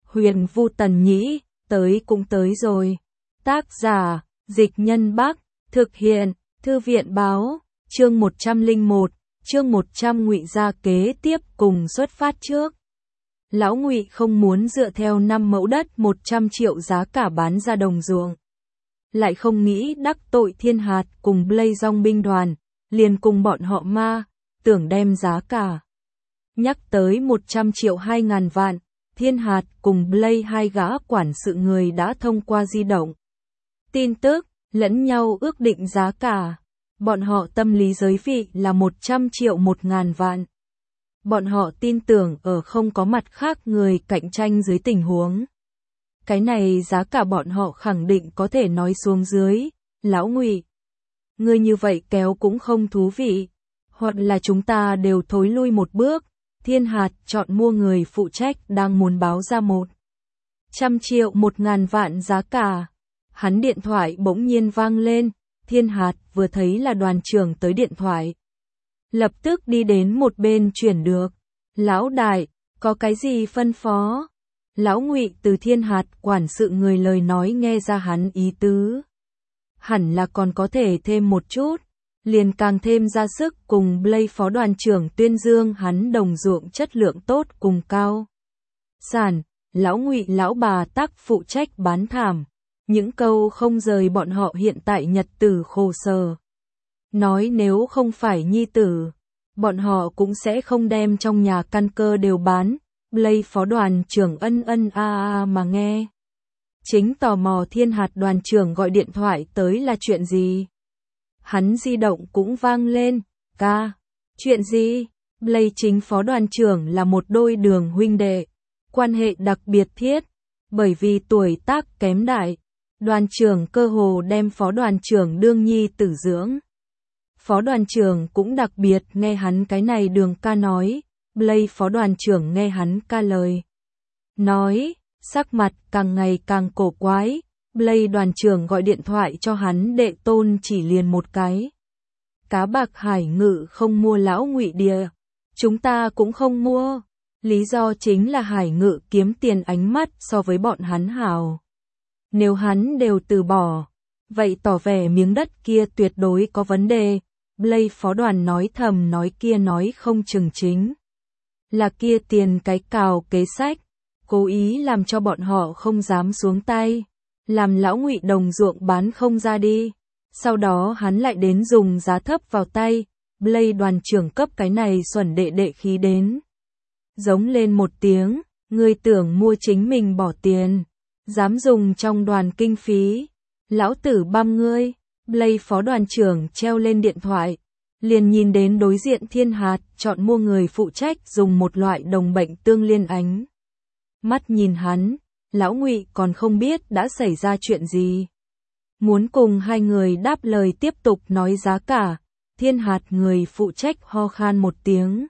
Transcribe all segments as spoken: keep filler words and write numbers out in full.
Huyền Vu Tần Nhĩ, tới cũng tới rồi. Tác giả, Dịch Nhân Bắc, thực hiện, Thư viện Báo, chương một trăm lẻ một, chương một trăm Ngụy gia kế tiếp cùng xuất phát trước. Lão Ngụy không muốn dựa theo năm mẫu đất một trăm triệu giá cả bán ra đồng ruộng. Lại không nghĩ đắc tội Thiên Hạt cùng Blade dòng binh đoàn, liền cùng bọn họ ma, tưởng đem giá cả. Nhắc tới một trăm triệu hai ngàn vạn, Thiên Hạt cùng Blade hai gã quản sự người đã thông qua di động. Tin tức, lẫn nhau ước định giá cả. Bọn họ tâm lý giới vị là một trăm triệu một ngàn vạn. Bọn họ tin tưởng ở không có mặt khác người cạnh tranh dưới tình huống. Cái này giá cả bọn họ khẳng định có thể nói xuống dưới. Lão Ngụy, ngươi như vậy kéo cũng không thú vị. Hoặc là chúng ta đều thối lui một bước. Thiên Hạt chọn mua người phụ trách đang muốn báo ra một trăm triệu một ngàn vạn giá cả. Hắn điện thoại bỗng nhiên vang lên. Thiên Hạt vừa thấy là đoàn trưởng tới điện thoại. Lập tức đi đến một bên chuyển được. Lão đại, có cái gì phân phó? Lão Ngụy từ Thiên Hạt quản sự người lời nói nghe ra hắn ý tứ. Hẳn là còn có thể thêm một chút. Liền càng thêm ra sức cùng Blade phó đoàn trưởng tuyên dương hắn đồng ruộng chất lượng tốt cùng cao. Sản, Lão Ngụy lão bà tác phụ trách bán thảm. Những câu không rời bọn họ hiện tại nhật tử khổ sở. Nói nếu không phải nhi tử, bọn họ cũng sẽ không đem trong nhà căn cơ đều bán. Blade phó đoàn trưởng ân ân a a mà nghe. Chính tò mò Thiên Hạt đoàn trưởng gọi điện thoại tới là chuyện gì. Hắn di động cũng vang lên. Ca, chuyện gì? Blade chính phó đoàn trưởng là một đôi đường huynh đệ. Quan hệ đặc biệt thiết. Bởi vì tuổi tác kém đại. Đoàn trưởng cơ hồ đem phó đoàn trưởng đương nhi tử dưỡng. Phó đoàn trưởng cũng đặc biệt nghe hắn cái này đường ca nói. Blade phó đoàn trưởng nghe hắn ca lời nói, sắc mặt càng ngày càng cổ quái. Blade đoàn trưởng gọi điện thoại cho hắn đệ tôn chỉ liền một cái. Cá bạc Hải Ngự không mua Lão Ngụy địa. Chúng ta cũng không mua. Lý do chính là Hải Ngự kiếm tiền ánh mắt so với bọn hắn hào. Nếu hắn đều từ bỏ, vậy tỏ vẻ miếng đất kia tuyệt đối có vấn đề. Blade phó đoàn nói thầm nói kia nói không chừng chính. Là kia tiền cái cào kế sách, cố ý làm cho bọn họ không dám xuống tay. Làm Lão Ngụy đồng ruộng bán không ra đi. Sau đó hắn lại đến dùng giá thấp vào tay. Blade đoàn trưởng cấp cái này xuẩn đệ đệ khí đến. Giống lên một tiếng, ngươi tưởng mua chính mình bỏ tiền. Dám dùng trong đoàn kinh phí. Lão tử băm ngươi. Blade phó đoàn trưởng treo lên điện thoại. Liền nhìn đến đối diện Thiên Hạt chọn mua người phụ trách dùng một loại đồng bệnh tương liên ánh. Mắt nhìn hắn. Lão Ngụy còn không biết đã xảy ra chuyện gì. Muốn cùng hai người đáp lời tiếp tục nói giá cả. Thiên Hạt người phụ trách ho khan một tiếng.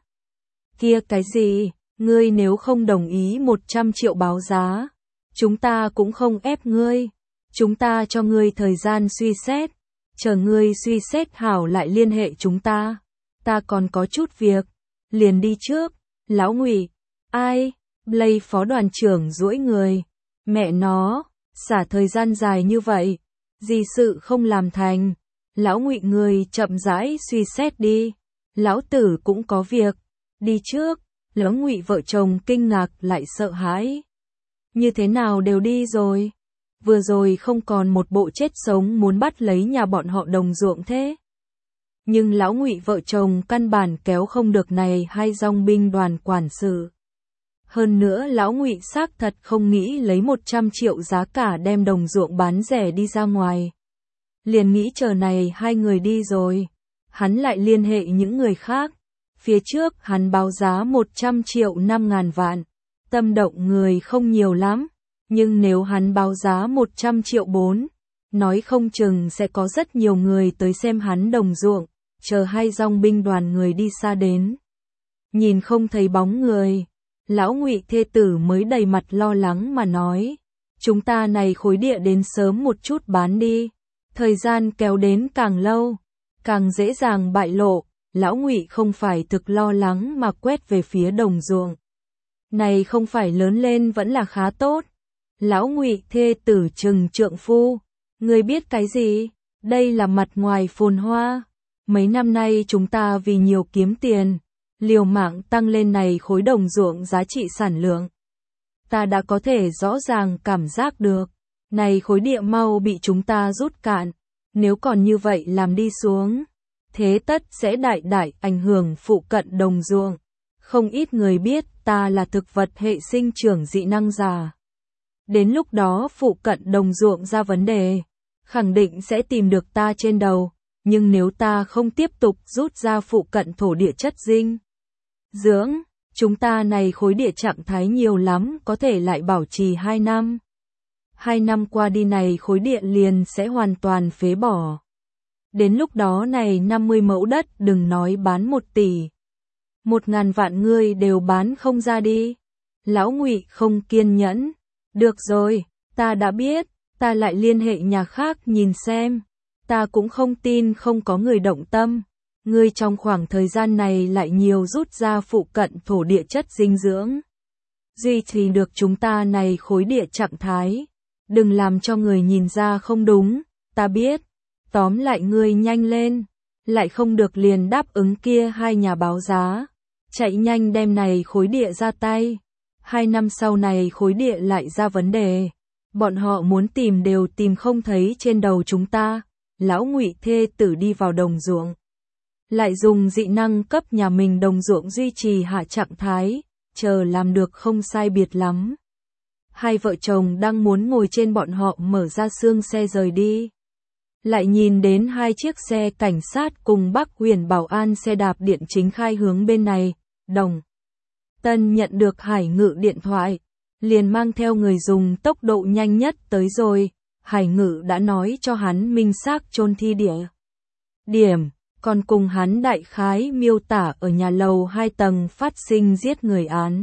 Kia cái gì, ngươi nếu không đồng ý một trăm triệu báo giá. Chúng ta cũng không ép ngươi. Chúng ta cho ngươi thời gian suy xét. Chờ ngươi suy xét hảo lại liên hệ chúng ta. Ta còn có chút việc. Liền đi trước. Lão Ngụy, ai? Blade phó đoàn trưởng duỗi người. Mẹ nó, xả thời gian dài như vậy, gì sự không làm thành. Lão Ngụy người chậm rãi suy xét đi. Lão tử cũng có việc. Đi trước. Lão Ngụy vợ chồng kinh ngạc lại sợ hãi. Như thế nào đều đi rồi? Vừa rồi không còn một bộ chết sống muốn bắt lấy nhà bọn họ đồng ruộng thế. Nhưng Lão Ngụy vợ chồng căn bản kéo không được này hai dòng binh đoàn quản sự. Hơn nữa Lão Ngụy xác thật không nghĩ lấy một trăm triệu giá cả đem đồng ruộng bán rẻ đi ra ngoài. Liền nghĩ chờ này hai người đi rồi. Hắn lại liên hệ những người khác. Phía trước hắn báo giá một trăm triệu năm ngàn vạn. Tâm động người không nhiều lắm. Nhưng nếu hắn báo giá một trăm triệu bốn, nói không chừng sẽ có rất nhiều người tới xem hắn đồng ruộng. Chờ hai dòng binh đoàn người đi xa đến. Nhìn không thấy bóng người. Lão Ngụy thê tử mới đầy mặt lo lắng mà nói. Chúng ta này khối địa đến sớm một chút bán đi. Thời gian kéo đến càng lâu, càng dễ dàng bại lộ. Lão Ngụy không phải thực lo lắng mà quét về phía đồng ruộng. Này không phải lớn lên vẫn là khá tốt. Lão Ngụy thê tử trừng trượng phu, ngươi biết cái gì? Đây là mặt ngoài phồn hoa. Mấy năm nay chúng ta vì nhiều kiếm tiền, liều mạng tăng lên này khối đồng ruộng giá trị sản lượng. Ta đã có thể rõ ràng cảm giác được, này khối địa mau bị chúng ta rút cạn. Nếu còn như vậy làm đi xuống, thế tất sẽ đại đại ảnh hưởng phụ cận đồng ruộng. Không ít người biết ta là thực vật hệ sinh trưởng dị năng giả. Đến lúc đó phụ cận đồng ruộng ra vấn đề, khẳng định sẽ tìm được ta trên đầu. Nhưng nếu ta không tiếp tục rút ra phụ cận thổ địa chất dinh dưỡng, chúng ta này khối địa trạng thái nhiều lắm có thể lại bảo trì hai năm. Hai năm qua đi này khối địa liền sẽ hoàn toàn phế bỏ. Đến lúc đó này năm mươi mẫu đất đừng nói bán một tỷ. Một ngàn vạn người đều bán không ra đi. Lão Ngụy không kiên nhẫn. Được rồi, ta đã biết, ta lại liên hệ nhà khác nhìn xem. Ta cũng không tin không có người động tâm. Ngươi trong khoảng thời gian này lại nhiều rút ra phụ cận thổ địa chất dinh dưỡng. Duy trì được chúng ta này khối địa trạng thái. Đừng làm cho người nhìn ra không đúng, ta biết. Tóm lại ngươi nhanh lên. Lại không được liền đáp ứng kia hai nhà báo giá. Chạy nhanh đem này khối địa ra tay. Hai năm sau này khối địa lại ra vấn đề. Bọn họ muốn tìm đều tìm không thấy trên đầu chúng ta. Lão Ngụy thê tử đi vào đồng ruộng. Lại dùng dị năng cấp nhà mình đồng ruộng duy trì hạ trạng thái. Chờ làm được không sai biệt lắm. Hai vợ chồng đang muốn ngồi trên bọn họ mở ra xương xe rời đi. Lại nhìn đến hai chiếc xe cảnh sát cùng Bắc Huyền Bảo An xe đạp điện chính khai hướng bên này. Đồng Tân nhận được Hải Ngự điện thoại, liền mang theo người dùng tốc độ nhanh nhất tới rồi. Hải Ngự đã nói cho hắn minh xác chôn thi địa điểm, còn cùng hắn đại khái miêu tả ở nhà lầu hai tầng phát sinh giết người án.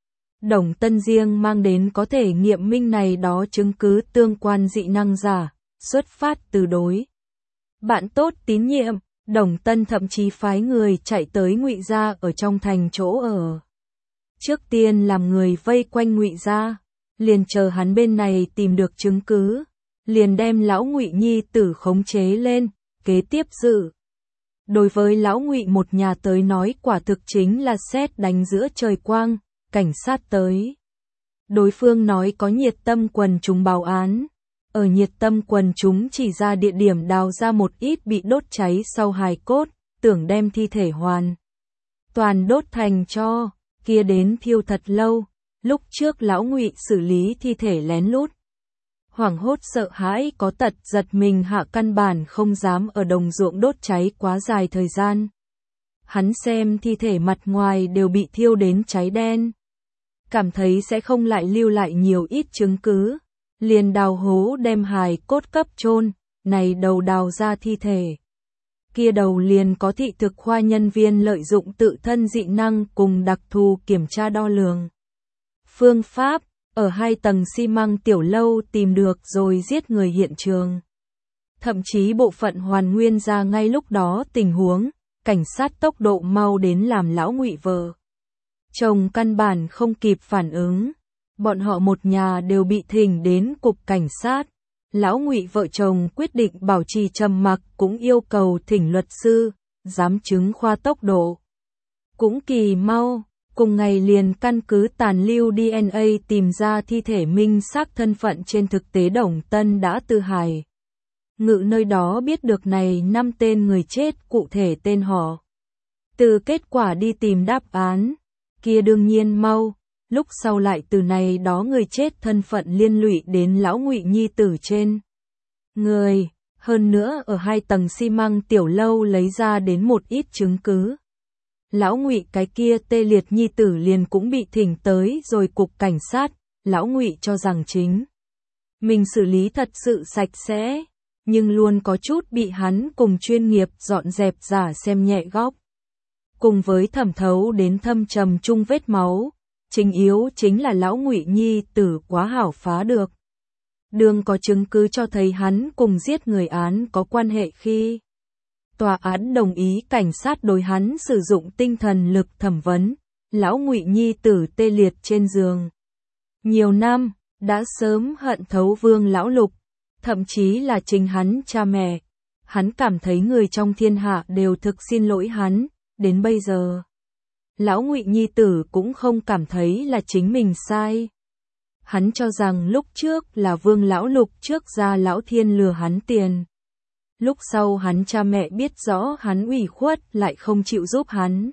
Đồng Tân riêng mang đến có thể nghiệm minh này đó chứng cứ tương quan dị năng giả, xuất phát từ đối bạn tốt tín nhiệm. Đồng Tân thậm chí phái người chạy tới Ngụy gia ở trong thành chỗ ở. Trước tiên làm người vây quanh Ngụy gia, liền chờ hắn bên này tìm được chứng cứ, liền đem lão Ngụy nhi tử khống chế lên, kế tiếp dự. Đối với lão Ngụy một nhà tới nói quả thực chính là sét đánh giữa trời quang, cảnh sát tới. Đối phương nói có nhiệt tâm quần chúng báo án. Ở nhiệt tâm quần chúng chỉ ra địa điểm đào ra một ít bị đốt cháy sau hài cốt, tưởng đem thi thể hoàn toàn đốt thành tro, kia đến thiêu thật lâu. Lúc trước lão Ngụy xử lý thi thể lén lút, hoảng hốt sợ hãi có tật giật mình hạ căn bản không dám ở đồng ruộng đốt cháy quá dài thời gian. Hắn xem thi thể mặt ngoài đều bị thiêu đến cháy đen, cảm thấy sẽ không lại lưu lại nhiều ít chứng cứ. Liền đào hố đem hài cốt cấp chôn, này đầu đào ra thi thể. Kia đầu liền có thị thực khoa nhân viên lợi dụng tự thân dị năng cùng đặc thù kiểm tra đo lường. Phương pháp, ở hai tầng xi măng tiểu lâu tìm được rồi giết người hiện trường. Thậm chí bộ phận hoàn nguyên ra ngay lúc đó tình huống, cảnh sát tốc độ mau đến làm lão Ngụy vợ chồng căn bản không kịp phản ứng. Bọn họ một nhà đều bị thỉnh đến cục cảnh sát. Lão Ngụy vợ chồng quyết định bảo trì trầm mặc cũng yêu cầu thỉnh luật sư, giám chứng khoa tốc độ. Cũng kỳ mau, cùng ngày liền căn cứ tàn lưu đê en a tìm ra thi thể minh xác thân phận trên thực tế Đồng Tân đã từ Hải Ngự nơi đó biết được này năm tên người chết cụ thể tên họ. Từ kết quả đi tìm đáp án, kia đương nhiên mau. Lúc sau lại từ này đó người chết thân phận liên lụy đến lão Ngụy nhi tử trên người, hơn nữa ở hai tầng xi măng tiểu lâu lấy ra đến một ít chứng cứ. Lão Ngụy cái kia tê liệt nhi tử liền cũng bị thỉnh tới rồi cục cảnh sát. Lão Ngụy cho rằng chính mình xử lý thật sự sạch sẽ, nhưng luôn có chút bị hắn cùng chuyên nghiệp dọn dẹp giả xem nhẹ góc. Cùng với thẩm thấu đến thâm trầm chung vết máu. Chính yếu chính là lão Ngụy nhi tử quá hảo phá được. Đường có chứng cứ cho thấy hắn cùng giết người án có quan hệ khi tòa án đồng ý cảnh sát đối hắn sử dụng tinh thần lực thẩm vấn, lão Ngụy nhi tử tê liệt trên giường. Nhiều năm, đã sớm hận thấu Vương lão Lục, thậm chí là chính hắn cha mẹ. Hắn cảm thấy người trong thiên hạ đều thực xin lỗi hắn, đến bây giờ. Lão Ngụy nhi tử cũng không cảm thấy là chính mình sai. Hắn cho rằng lúc trước là Vương lão Lục trước ra lão thiên lừa hắn tiền. Lúc sau hắn cha mẹ biết rõ hắn ủy khuất lại không chịu giúp hắn.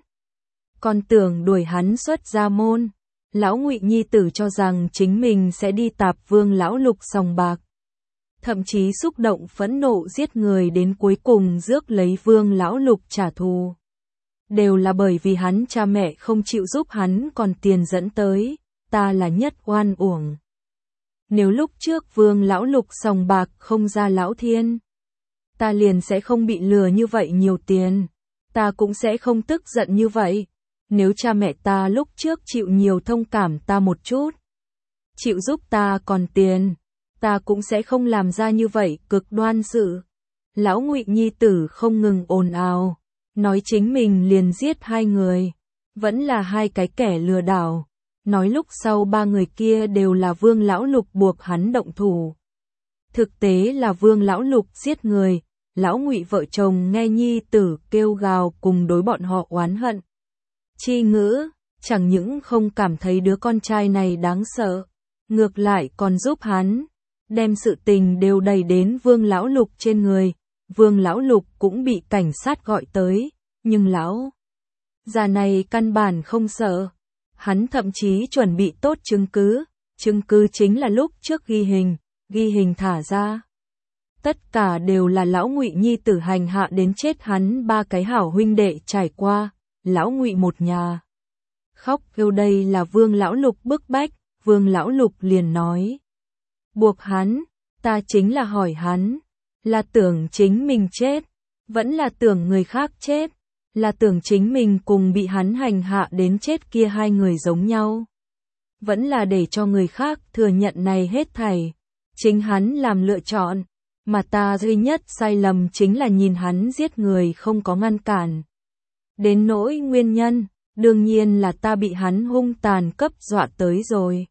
Còn tưởng đuổi hắn xuất gia môn. Lão Ngụy nhi tử cho rằng chính mình sẽ đi tạp Vương lão Lục sòng bạc. Thậm chí xúc động phẫn nộ giết người đến cuối cùng rước lấy Vương lão Lục trả thù. Đều là bởi vì hắn cha mẹ không chịu giúp hắn còn tiền dẫn tới, ta là nhất oan uổng. Nếu lúc trước Vương lão Lục sòng bạc không ra lão thiên, ta liền sẽ không bị lừa như vậy nhiều tiền, ta cũng sẽ không tức giận như vậy. Nếu cha mẹ ta lúc trước chịu nhiều thông cảm ta một chút, chịu giúp ta còn tiền, ta cũng sẽ không làm ra như vậy cực đoan sự. Lão Ngụy nhi tử không ngừng ồn ào, nói chính mình liền giết hai người, vẫn là hai cái kẻ lừa đảo. Nói lúc sau ba người kia đều là Vương lão Lục buộc hắn động thủ. Thực tế là Vương lão Lục giết người, lão Ngụy vợ chồng nghe nhi tử kêu gào cùng đối bọn họ oán hận. Chi ngữ, chẳng những không cảm thấy đứa con trai này đáng sợ, ngược lại còn giúp hắn, đem sự tình đều đẩy đến Vương lão Lục trên người. Vương lão Lục cũng bị cảnh sát gọi tới, nhưng lão già này căn bản không sợ. Hắn thậm chí chuẩn bị tốt chứng cứ, chứng cứ chính là lúc trước ghi hình, ghi hình thả ra. Tất cả đều là lão Ngụy nhi tử hành hạ đến chết hắn ba cái hảo huynh đệ trải qua, lão Ngụy một nhà. Khóc kêu đây là Vương lão Lục bức bách, Vương lão Lục liền nói. Buộc hắn, ta chính là hỏi hắn, là tưởng chính mình chết, vẫn là tưởng người khác chết, là tưởng chính mình cùng bị hắn hành hạ đến chết kia hai người giống nhau. Vẫn là để cho người khác thừa nhận này hết thảy, chính hắn làm lựa chọn, mà ta duy nhất sai lầm chính là nhìn hắn giết người không có ngăn cản. Đến nỗi nguyên nhân, đương nhiên là ta bị hắn hung tàn cấp dọa tới rồi.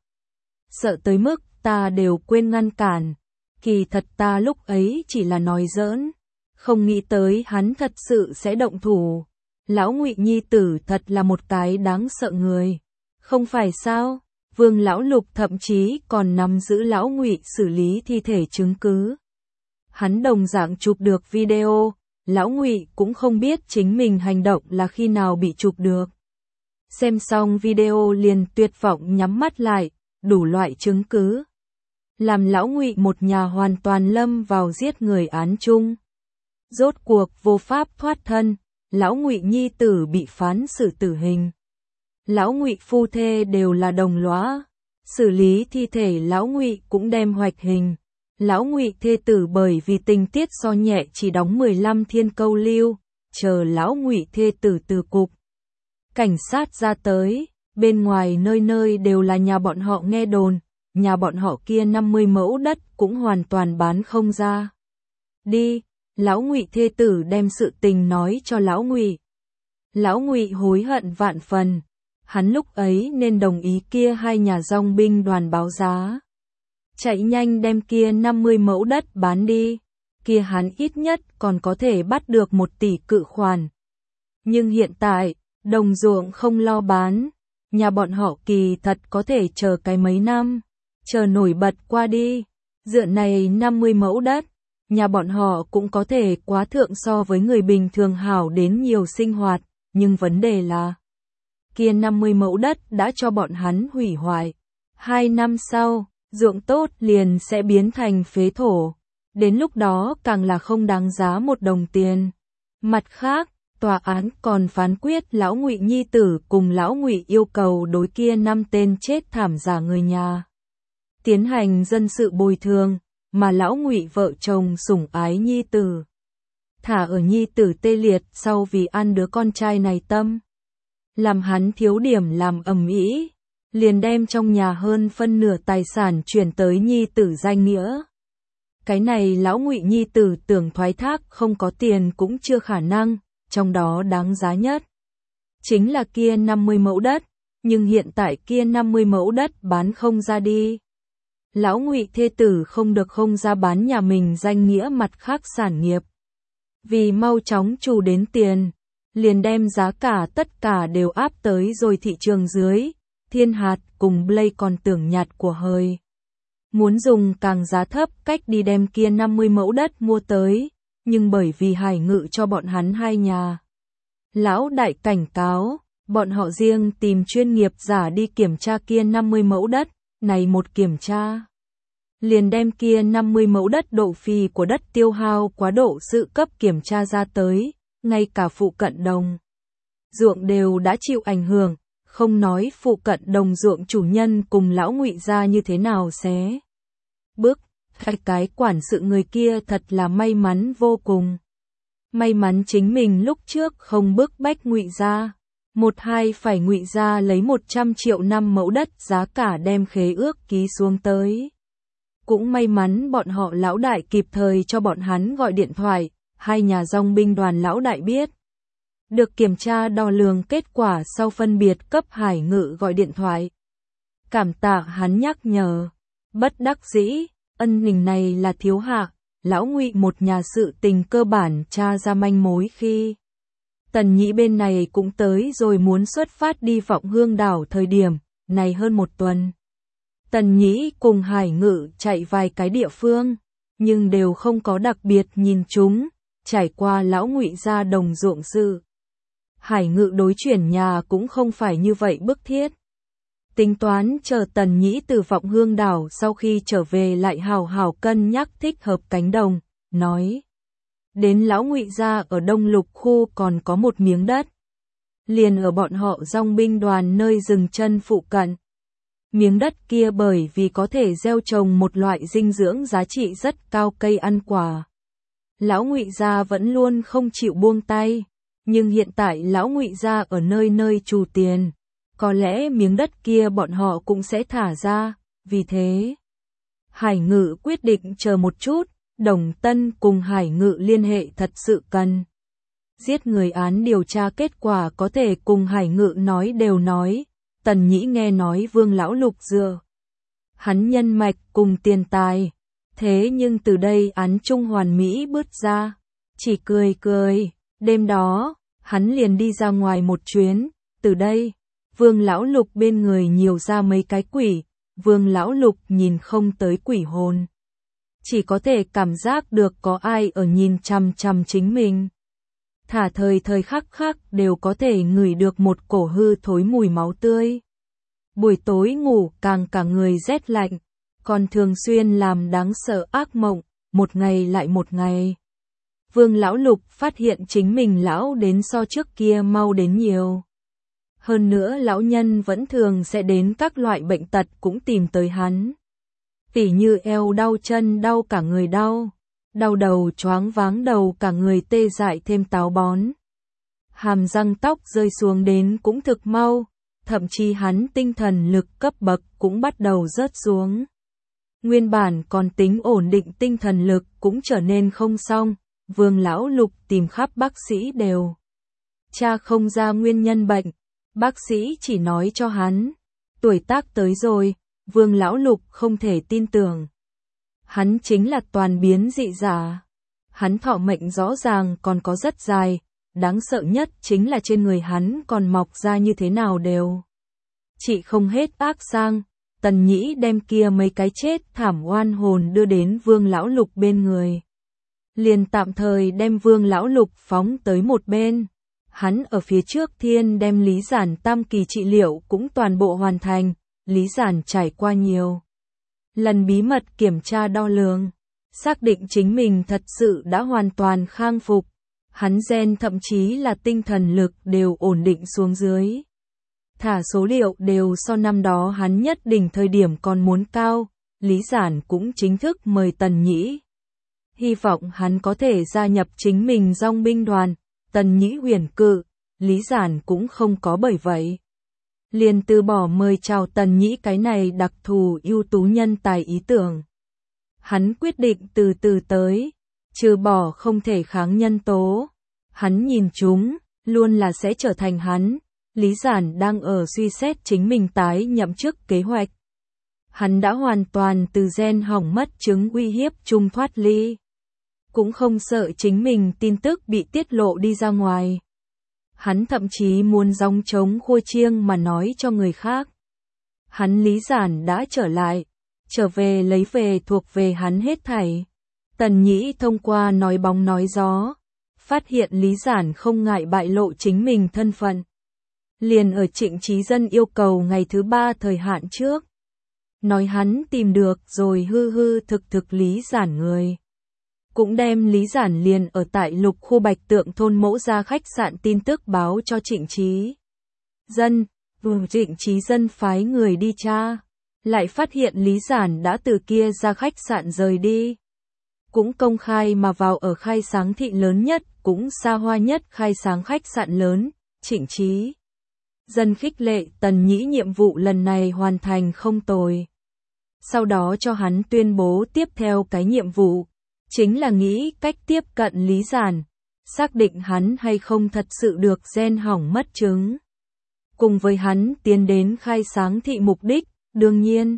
Sợ tới mức ta đều quên ngăn cản, kỳ thật ta lúc ấy chỉ là nói giỡn, không nghĩ tới hắn thật sự sẽ động thủ. Lão Ngụy nhi tử thật là một cái đáng sợ người, không phải sao? Vương lão Lục thậm chí còn nắm giữ lão Ngụy xử lý thi thể chứng cứ. Hắn đồng dạng chụp được video, lão Ngụy cũng không biết chính mình hành động là khi nào bị chụp được. Xem xong video liền tuyệt vọng nhắm mắt lại, đủ loại chứng cứ. Làm lão Ngụy một nhà hoàn toàn lâm vào giết người án chung. Rốt cuộc vô pháp thoát thân, lão Ngụy nhi tử bị phán xử tử hình. Lão Ngụy phu thê đều là đồng lõa, xử lý thi thể lão Ngụy cũng đem hoạch hình. Lão Ngụy thê tử bởi vì tình tiết so nhẹ chỉ đóng mười lăm thiên câu lưu, chờ lão Ngụy thê tử từ cục cảnh sát ra tới, bên ngoài nơi nơi đều là nhà bọn họ nghe đồn, nhà bọn họ kia năm mươi mẫu đất cũng hoàn toàn bán không ra. Đi, lão Ngụy thê tử đem sự tình nói cho lão Ngụy. Lão Ngụy hối hận vạn phần, hắn lúc ấy nên đồng ý kia hai nhà dòng binh đoàn báo giá. Chạy nhanh đem kia năm mươi mẫu đất bán đi, kia hắn ít nhất còn có thể bắt được một tỷ cự khoản. Nhưng hiện tại, đồng ruộng không lo bán, nhà bọn họ kỳ thật có thể chờ cái mấy năm, chờ nổi bật qua đi. Dựa này năm mươi mẫu đất, nhà bọn họ cũng có thể quá thượng so với người bình thường hảo đến nhiều sinh hoạt, nhưng vấn đề là kia năm mươi mẫu đất đã cho bọn hắn hủy hoại. Hai năm sau, ruộng tốt liền sẽ biến thành phế thổ, đến lúc đó càng là không đáng giá một đồng tiền. Mặt khác, tòa án còn phán quyết lão Ngụy nhi tử cùng lão Ngụy yêu cầu đối kia năm tên chết thảm giả người nhà tiến hành dân sự bồi thường, mà lão Ngụy vợ chồng sủng ái nhi tử, thả ở nhi tử tê liệt sau vì ăn đứa con trai này tâm, làm hắn thiếu điểm làm ầm ĩ, liền đem trong nhà hơn phân nửa tài sản chuyển tới nhi tử danh nghĩa. Cái này lão Ngụy nhi tử tưởng thoái thác không có tiền cũng chưa khả năng, trong đó đáng giá nhất chính là kia năm mươi mẫu đất, nhưng hiện tại kia năm mươi mẫu đất bán không ra đi. Lão Ngụy thê tử không được không ra bán nhà mình danh nghĩa mặt khác sản nghiệp. Vì mau chóng trù đến tiền, liền đem giá cả tất cả đều áp tới rồi thị trường dưới, Thiên Hạt cùng Blay còn tưởng nhặt của hời. Muốn dùng càng giá thấp cách đi đem kia năm mươi mẫu đất mua tới, nhưng bởi vì Hải Ngự cho bọn hắn hai nhà. Lão đại cảnh cáo, bọn họ riêng tìm chuyên nghiệp giả đi kiểm tra kia năm mươi mẫu đất, này một kiểm tra. Liền đem kia năm mươi mẫu đất độ phì của đất tiêu hao quá độ sự cấp kiểm tra ra tới, ngay cả phụ cận đồng ruộng đều đã chịu ảnh hưởng, không nói phụ cận đồng ruộng chủ nhân cùng lão Ngụy gia như thế nào xé. Bước, cái cái quản sự người kia thật là may mắn vô cùng. May mắn chính mình lúc trước không bức bách Ngụy gia, một hai phải Ngụy gia lấy một trăm triệu năm mẫu đất giá cả đem khế ước ký xuống tới. Cũng may mắn bọn họ lão đại kịp thời cho bọn hắn gọi điện thoại, hai nhà dòng binh đoàn lão đại biết. Được kiểm tra đo lường kết quả sau phân biệt cấp Hải Ngự gọi điện thoại. Cảm tạ hắn nhắc nhở, bất đắc dĩ, ân tình này là thiếu hạ, lão Ngụy một nhà sự tình cơ bản tra ra manh mối khi. Tần Nhĩ bên này cũng tới rồi muốn xuất phát đi Vọng Hương đảo thời điểm, này hơn một tuần. Tần Nhĩ cùng Hải Ngự chạy vài cái địa phương, nhưng đều không có đặc biệt nhìn chúng, trải qua lão Ngụy gia đồng ruộng sự. Hải Ngự đối chuyển nhà cũng không phải như vậy bức thiết. Tính toán chờ Tần Nhĩ từ Vọng Hương đảo sau khi trở về lại hào hào cân nhắc thích hợp cánh đồng, nói. Đến lão Ngụy gia ở Đông Lục khu còn có một miếng đất. Liền ở bọn họ dòng binh đoàn nơi dừng chân phụ cận. Miếng đất kia bởi vì có thể gieo trồng một loại dinh dưỡng giá trị rất cao cây ăn quả. Lão Ngụy gia vẫn luôn không chịu buông tay, nhưng hiện tại lão Ngụy gia ở nơi nơi trù tiền, có lẽ miếng đất kia bọn họ cũng sẽ thả ra, vì thế Hải Ngự quyết định chờ một chút, Đồng Tân cùng Hải Ngự liên hệ thật sự cần. Giết người án điều tra kết quả có thể cùng Hải Ngự nói đều nói. Tần Nhĩ nghe nói Vương lão lục dựa hắn nhân mạch cùng tiền tài, thế nhưng từ đây án trung hoàn mỹ bứt ra, chỉ cười cười, đêm đó, hắn liền đi ra ngoài một chuyến, từ đây, Vương lão lục bên người nhiều ra mấy cái quỷ, Vương lão lục nhìn không tới quỷ hồn, chỉ có thể cảm giác được có ai ở nhìn chằm chằm chính mình. Thả thời thời khắc khắc đều có thể ngửi được một cổ hư thối mùi máu tươi. Buổi tối ngủ càng cả người rét lạnh, còn thường xuyên làm đáng sợ ác mộng, một ngày lại một ngày. Vương lão lục phát hiện chính mình lão đến so trước kia mau đến nhiều. Hơn nữa lão nhân vẫn thường sẽ đến các loại bệnh tật cũng tìm tới hắn. Tỉ như eo đau chân đau cả người đau. Đau đầu choáng váng đầu cả người tê dại thêm táo bón. Hàm răng tóc rơi xuống đến cũng thực mau, thậm chí hắn tinh thần lực cấp bậc cũng bắt đầu rớt xuống. Nguyên bản còn tính ổn định tinh thần lực cũng trở nên không xong, Vương lão lục tìm khắp bác sĩ đều. Cha không ra nguyên nhân bệnh, bác sĩ chỉ nói cho hắn, tuổi tác tới rồi, Vương lão lục không thể tin tưởng. Hắn chính là toàn biến dị giả. Hắn thọ mệnh rõ ràng còn có rất dài, đáng sợ nhất chính là trên người hắn còn mọc ra như thế nào đều. Chị không hết ác sang, Tần Nhĩ đem kia mấy cái chết thảm oan hồn đưa đến Vương lão lục bên người. Liền tạm thời đem Vương lão lục phóng tới một bên. Hắn ở phía trước thiên đem Lý Giản tam kỳ trị liệu cũng toàn bộ hoàn thành, Lý Giản trải qua nhiều lần bí mật kiểm tra đo lường, xác định chính mình thật sự đã hoàn toàn khang phục. Hắn gen thậm chí là tinh thần lực đều ổn định xuống dưới. Thả số liệu đều so năm đó hắn nhất đỉnh thời điểm còn muốn cao, Lý Giản cũng chính thức mời Tần Nhĩ. Hy vọng hắn có thể gia nhập chính mình dòng binh đoàn, Tần Nhĩ huyền cự, Lý Giản cũng không có bởi vậy. Liền từ bỏ mời chào Tần Nhĩ cái này đặc thù ưu tú nhân tài ý tưởng. Hắn quyết định từ từ tới, trừ bỏ không thể kháng nhân tố. Hắn nhìn chúng, luôn là sẽ trở thành hắn, Lý Giản đang ở suy xét chính mình tái nhậm chức kế hoạch. Hắn đã hoàn toàn từ gen hỏng mất chứng uy hiếp chung thoát ly. Cũng không sợ chính mình tin tức bị tiết lộ đi ra ngoài. Hắn thậm chí muốn gióng trống khua chiêng mà nói cho người khác. Hắn Lý Giản đã trở lại, trở về lấy về thuộc về hắn hết thảy. Tần Nhĩ thông qua nói bóng nói gió, phát hiện Lý Giản không ngại bại lộ chính mình thân phận. Liền ở Trịnh Chí Dân yêu cầu ngày thứ ba thời hạn trước. Nói hắn tìm được rồi hư hư thực thực Lý Giản người. Cũng đem Lý Giản liền ở tại lục khu Bạch Tượng thôn mẫu ra khách sạn tin tức báo cho Trịnh Chí Dân. Vừa Trịnh Chí Dân phái người đi tra, lại phát hiện Lý Giản đã từ kia ra khách sạn rời đi. Cũng công khai mà vào ở khai sáng thị lớn nhất, cũng xa hoa nhất khai sáng khách sạn lớn, Trịnh Chí Dân khích lệ Tần Nhĩ nhiệm vụ lần này hoàn thành không tồi. Sau đó cho hắn tuyên bố tiếp theo cái nhiệm vụ, chính là nghĩ cách tiếp cận Lý Giản, xác định hắn hay không thật sự được gen hỏng mất chứng. Cùng với hắn tiến đến khai sáng thị mục đích, đương nhiên.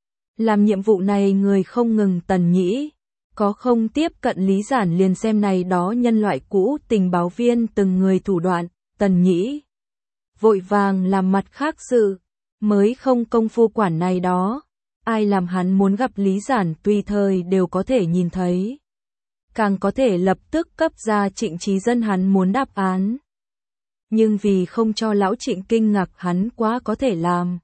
Làm nhiệm vụ này người không ngừng Tần Nhĩ, có không tiếp cận Lý Giản liền xem này đó nhân loại cũ tình báo viên từng người thủ đoạn, Tần Nhĩ vội vàng làm mặt khác sự, mới không công phu quản này đó. Ai làm hắn muốn gặp Lý Giản tùy thời đều có thể nhìn thấy. Càng có thể lập tức cấp ra Trịnh Chí Dân hắn muốn đáp án. Nhưng vì không cho lão Trịnh kinh ngạc hắn quá có thể làm.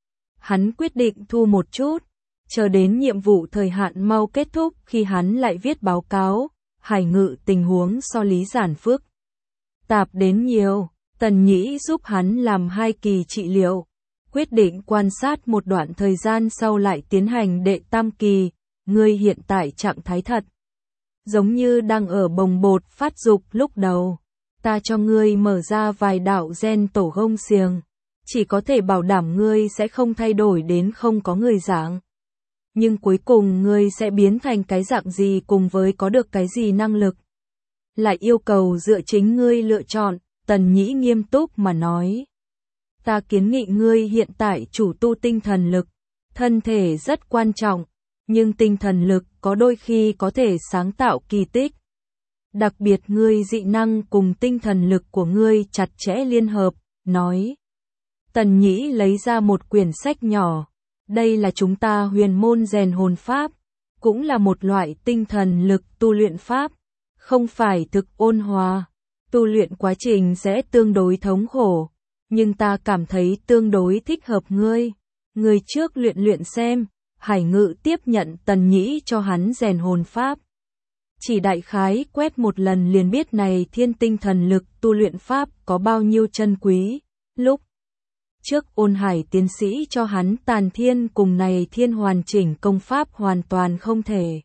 Hắn quyết định thu một chút, chờ đến nhiệm vụ thời hạn mau kết thúc khi hắn lại viết báo cáo, Hải Ngự tình huống so Lý Giản phức tạp đến nhiều, Tần Nhĩ giúp hắn làm hai kỳ trị liệu. Quyết định quan sát một đoạn thời gian sau lại tiến hành đệ tam kỳ, ngươi hiện tại trạng thái thật. Giống như đang ở bồng bột phát dục lúc đầu, ta cho ngươi mở ra vài đạo gen tổ gông xiềng, chỉ có thể bảo đảm ngươi sẽ không thay đổi đến không có người dạng. Nhưng cuối cùng ngươi sẽ biến thành cái dạng gì cùng với có được cái gì năng lực. Lại yêu cầu dựa chính ngươi lựa chọn, Tần Nhĩ nghiêm túc mà nói. Ta kiến nghị ngươi hiện tại chủ tu tinh thần lực, thân thể rất quan trọng, nhưng tinh thần lực có đôi khi có thể sáng tạo kỳ tích. Đặc biệt ngươi dị năng cùng tinh thần lực của ngươi chặt chẽ liên hợp, nói. Tần Nhĩ lấy ra một quyển sách nhỏ, đây là chúng ta huyền môn rèn hồn pháp, cũng là một loại tinh thần lực tu luyện pháp, không phải thực ôn hòa, tu luyện quá trình sẽ tương đối thống khổ. Nhưng ta cảm thấy tương đối thích hợp ngươi. Ngươi trước luyện luyện xem. Hải Ngự tiếp nhận Tần Nhĩ cho hắn rèn hồn pháp. Chỉ đại khái quét một lần liền biết này thiên tinh thần lực tu luyện pháp có bao nhiêu chân quý. Lúc trước Ôn Hải tiến sĩ cho hắn Tàn Thiên cùng này thiên hoàn chỉnh công pháp hoàn toàn không thể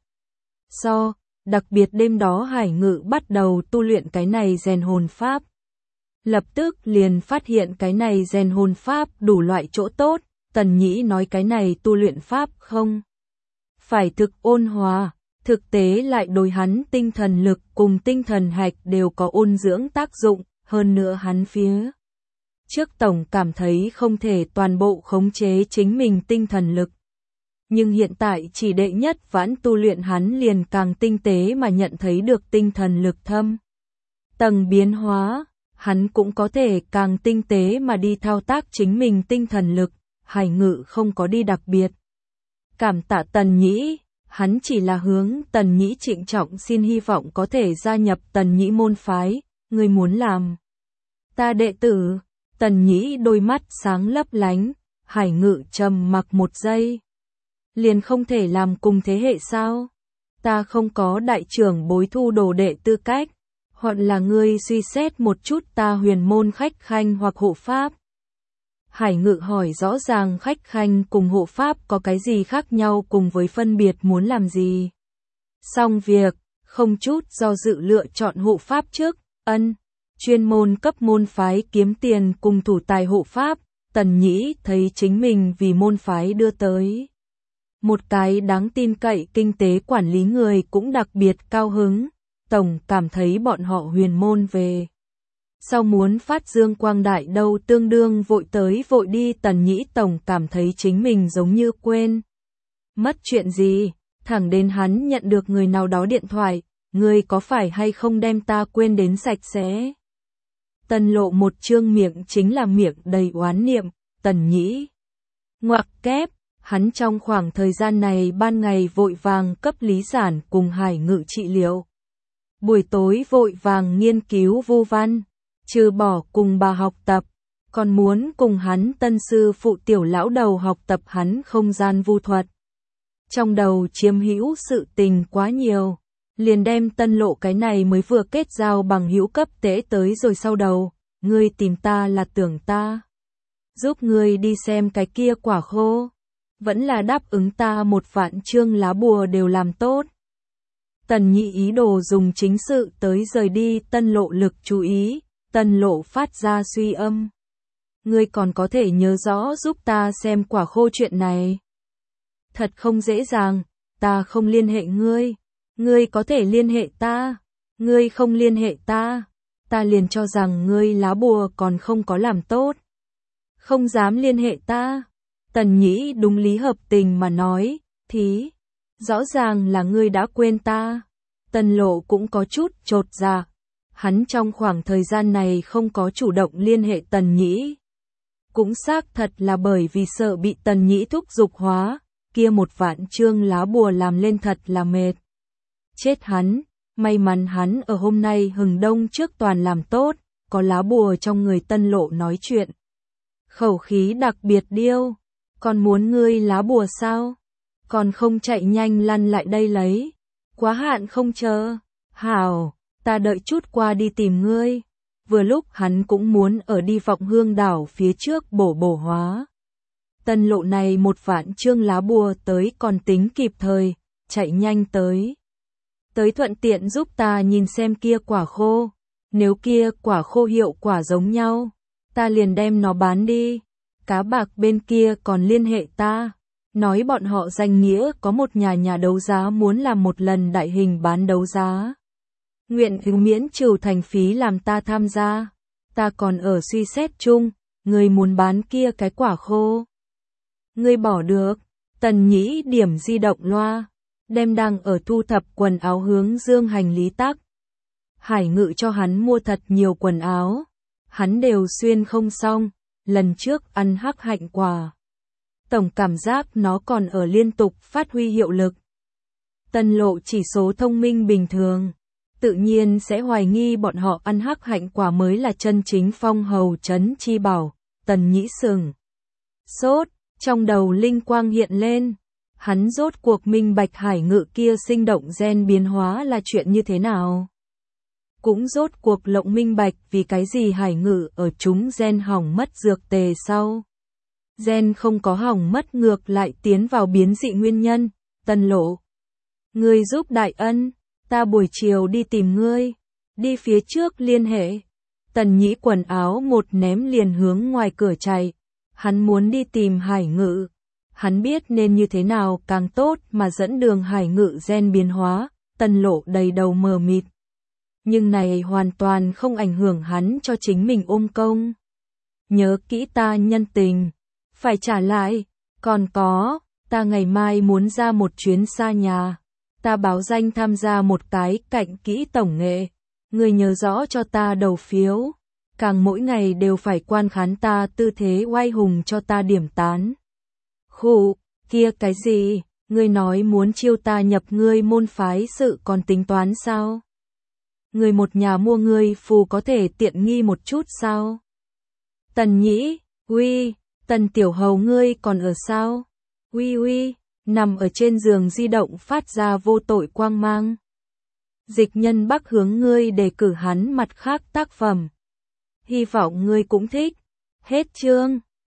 so. Đặc biệt đêm đó Hải Ngự bắt đầu tu luyện cái này rèn hồn pháp. Lập tức liền phát hiện cái này rèn hồn pháp đủ loại chỗ tốt, Tần Nhĩ nói cái này tu luyện pháp không phải thực ôn hòa, thực tế lại đối hắn tinh thần lực cùng tinh thần hạch đều có ôn dưỡng tác dụng, hơn nữa hắn phía trước tổng cảm thấy không thể toàn bộ khống chế chính mình tinh thần lực. Nhưng hiện tại chỉ đệ nhất vãn tu luyện hắn liền càng tinh tế mà nhận thấy được tinh thần lực thâm tầng biến hóa. Hắn cũng có thể càng tinh tế mà đi thao tác chính mình tinh thần lực, Hải Ngự không có đi đặc biệt. Cảm tạ Tần Nhĩ, hắn chỉ là hướng Tần Nhĩ trịnh trọng xin hy vọng có thể gia nhập Tần Nhĩ môn phái, người muốn làm. Ta đệ tử, Tần Nhĩ đôi mắt sáng lấp lánh, Hải Ngự trầm mặc một giây. Liền không thể làm cùng thế hệ sao? Ta không có đại trưởng bối thu đồ đệ tư cách. Hoặc là ngươi suy xét một chút ta huyền môn khách khanh hoặc hộ pháp. Hải Ngự hỏi rõ ràng khách khanh cùng hộ pháp có cái gì khác nhau cùng với phân biệt muốn làm gì. Xong việc, không chút do dự lựa chọn hộ pháp trước, ân, chuyên môn cấp môn phái kiếm tiền cùng thủ tài hộ pháp, Tần Nhĩ thấy chính mình vì môn phái đưa tới. Một cái đáng tin cậy kinh tế quản lý người cũng đặc biệt cao hứng. Tổng cảm thấy bọn họ huyền môn về Sau muốn phát dương quang đại đâu tương đương vội tới vội đi. Tần Nhĩ Tổng cảm thấy chính mình giống như quên mất chuyện gì, thẳng đến hắn nhận được người nào đó điện thoại, ngươi có phải hay không đem ta quên đến sạch sẽ. Tần Lộ một trương miệng chính là miệng đầy oán niệm. Tần Nhĩ ngoặc kép, hắn trong khoảng thời gian này ban ngày vội vàng cấp Lý Giản cùng Hải Ngự trị liệu, buổi tối vội vàng nghiên cứu vu văn, trừ bỏ cùng bà học tập, còn muốn cùng hắn tân sư phụ Tiểu lão đầu học tập hắn không gian vu thuật. Trong đầu chiếm hữu sự tình quá nhiều, liền đem Tân Lộ cái này mới vừa kết giao bằng hữu cấp tế tới rồi sau đầu, ngươi tìm ta là tưởng ta giúp ngươi đi xem cái kia quả khô, vẫn là đáp ứng ta một vạn chương lá bùa đều làm tốt. Tần Nhĩ ý đồ dùng chính sự tới rời đi Tân Lộ lực chú ý. Tân Lộ phát ra suy âm, ngươi còn có thể nhớ rõ giúp ta xem quả khô chuyện này. Thật không dễ dàng, ta không liên hệ ngươi, ngươi có thể liên hệ ta, ngươi không liên hệ ta, ta liền cho rằng ngươi lá bùa còn không có làm tốt, không dám liên hệ ta. Tần Nhĩ đúng lý hợp tình mà nói, thí, rõ ràng là ngươi đã quên ta. Tân Lộ cũng có chút chột dạ, hắn trong khoảng thời gian này không có chủ động liên hệ Tần Nhĩ, cũng xác thật là bởi vì sợ bị Tần Nhĩ thúc giục hóa, kia một vạn chương lá bùa làm lên thật là mệt. Chết hắn, may mắn hắn ở hôm nay hừng đông trước toàn làm tốt, có lá bùa trong người. Tân Lộ nói chuyện khẩu khí đặc biệt điêu, còn muốn ngươi lá bùa sao? Còn không chạy nhanh lăn lại đây lấy, quá hạn không chờ. Hảo, ta đợi chút qua đi tìm ngươi. Vừa lúc hắn cũng muốn ở đi Vọng Hương đảo phía trước bổ bổ hóa. Tân Lộ này một vạn chương lá bùa tới còn tính kịp thời, chạy nhanh tới. Tới thuận tiện giúp ta nhìn xem kia quả khô, nếu kia quả khô hiệu quả giống nhau, ta liền đem nó bán đi. Cá bạc bên kia còn liên hệ ta, nói bọn họ danh nghĩa có một nhà nhà đấu giá muốn làm một lần đại hình bán đấu giá. Nguyện ứng miễn trừ thành phí làm ta tham gia, ta còn ở suy xét chung, người muốn bán kia cái quả khô. Ngươi bỏ được. Tần Nhĩ điểm di động loa, đem đang ở thu thập quần áo hướng dương hành lý tắc. Hải Ngự cho hắn mua thật nhiều quần áo, hắn đều xuyên không xong, lần trước ăn hắc hạnh quả. Tổng cảm giác nó còn ở liên tục phát huy hiệu lực. Tân Lộ chỉ số thông minh bình thường, tự nhiên sẽ hoài nghi bọn họ ăn hắc hạnh quả mới là chân chính phong hầu trấn chi bảo. Tần Nhĩ sừng sốt, trong đầu linh quang hiện lên, hắn rốt cuộc minh bạch Hải Ngự kia sinh động gen biến hóa là chuyện như thế nào. Cũng rốt cuộc lộng minh bạch vì cái gì Hải Ngự ở chúng gen hỏng mất dược tề sau. Gen không có hỏng mất ngược lại tiến vào biến dị nguyên nhân. Tân Lộ, ngươi giúp đại ân, ta buổi chiều đi tìm ngươi, đi phía trước liên hệ. Tần Nhĩ quần áo một ném liền hướng ngoài cửa chạy, hắn muốn đi tìm Hải Ngự, hắn biết nên như thế nào càng tốt mà dẫn đường Hải Ngự gen biến hóa. Tân Lộ đầy đầu mờ mịt, nhưng này hoàn toàn không ảnh hưởng hắn cho chính mình ôm công. Nhớ kỹ ta nhân tình, phải trả lại, còn có, ta ngày mai muốn ra một chuyến xa nhà, ta báo danh tham gia một cái cạnh kỹ tổng nghệ, người nhớ rõ cho ta đầu phiếu, càng mỗi ngày đều phải quan khán ta tư thế oai hùng cho ta điểm tán. Khụ, kia cái gì, ngươi nói muốn chiêu ta nhập ngươi môn phái sự còn tính toán sao? Người một nhà mua ngươi phù có thể tiện nghi một chút sao? Tần Nhĩ, uy, Tần tiểu hầu ngươi còn ở sao? Uy uy, nằm ở trên giường di động phát ra vô tội quang mang. Dịch Nhân Bắc hướng ngươi đề cử hắn mặt khác tác phẩm. Hy vọng ngươi cũng thích. Hết chương.